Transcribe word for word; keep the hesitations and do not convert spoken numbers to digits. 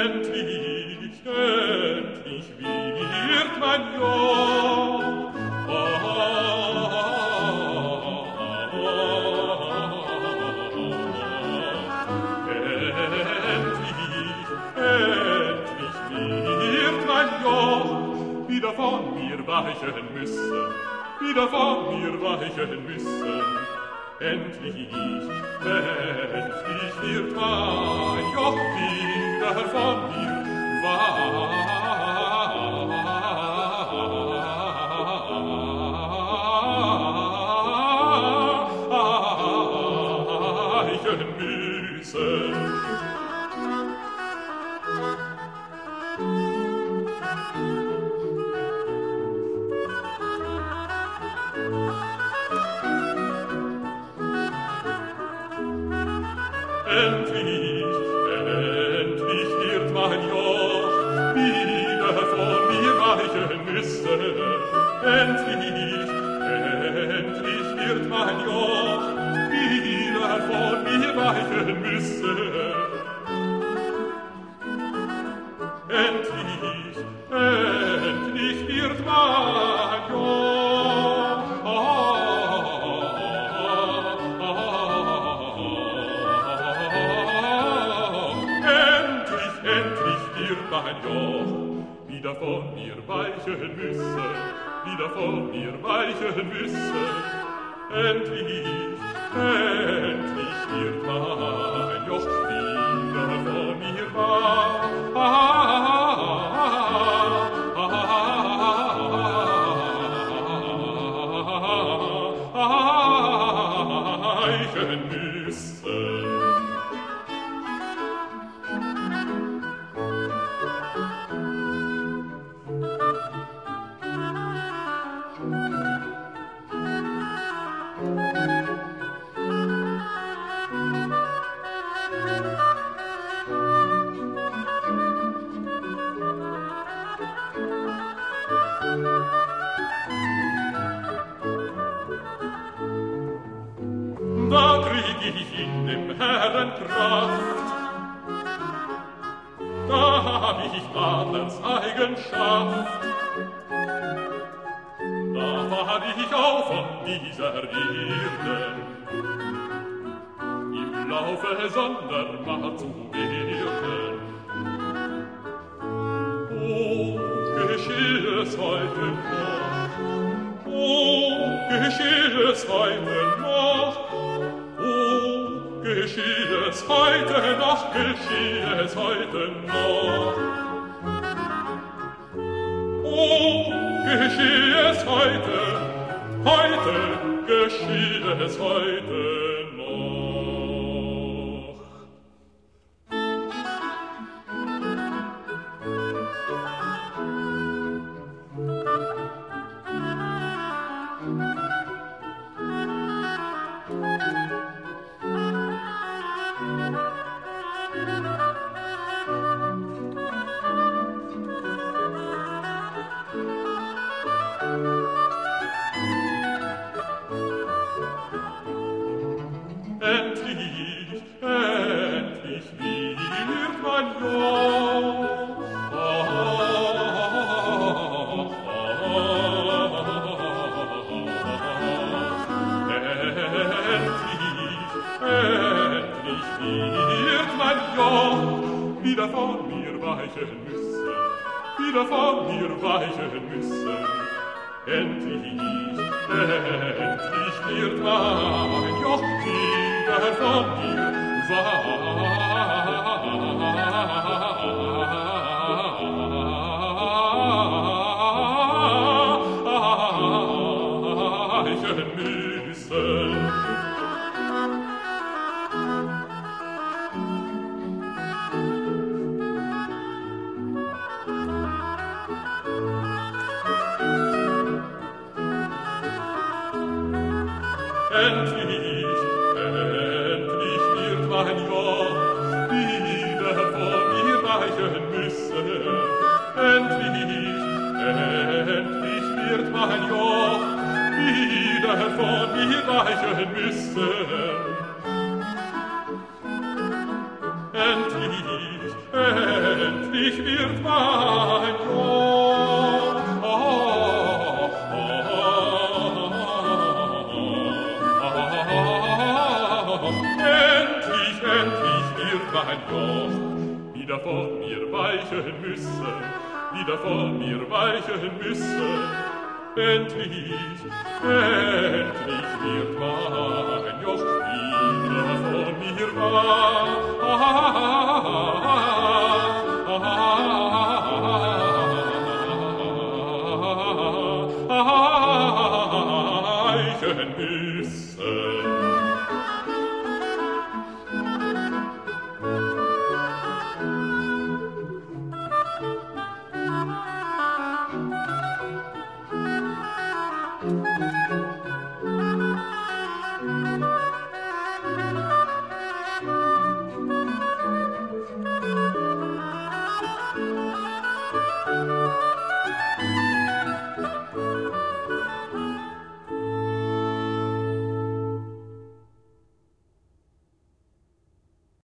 Endlich, endlich wird mein Joch. Ah, endlich, endlich wird mein Joch wieder von mir weichen müssen, wieder von mir weichen müssen. Endlich, endlich wird mein Joch wieder von mir weichen müssen. Endlich, endlich wird mein Joch wieder von mir weichen müssen. Endlich, endlich wird mein Joch wieder von mir weichen müssen. Endlich, endlich wird mein Joch. Ah, mein Joch wieder von mir weichen müssen, wieder von mir weichen müssen. Endlich, endlich wird mein Joch wieder von mir weichen müssen. Da krieg ich in dem Herren Kraft, da hab ich Adlers Eigenschaft, da fahr ich auf von dieser Erde, im Laufe Sondermacht zu werden. Oh, gescheh es heute noch, oh, gescheh es heute noch, geschieht es heute noch, geschieht es heute noch. Oh, geschieht es heute, heute geschieht es heute noch. Endlich, endlich wird mein Joch. Ah, endlich, endlich wird mein Joch wieder von mir weichen müssen, wieder von mir weichen müssen. Endlich, endlich wird mein Joch wieder von mir weichen müssen. Endlich, endlich wird mein Joch wieder von mir weichen müssen. Endlich, endlich wird mein Joch wieder von mir weichen müssen. Endlich, endlich mein Joch wieder von mir weichen müssen, wieder von mir weichen müssen. Endlich, endlich wird mein Joch wieder von mir weichen müssen.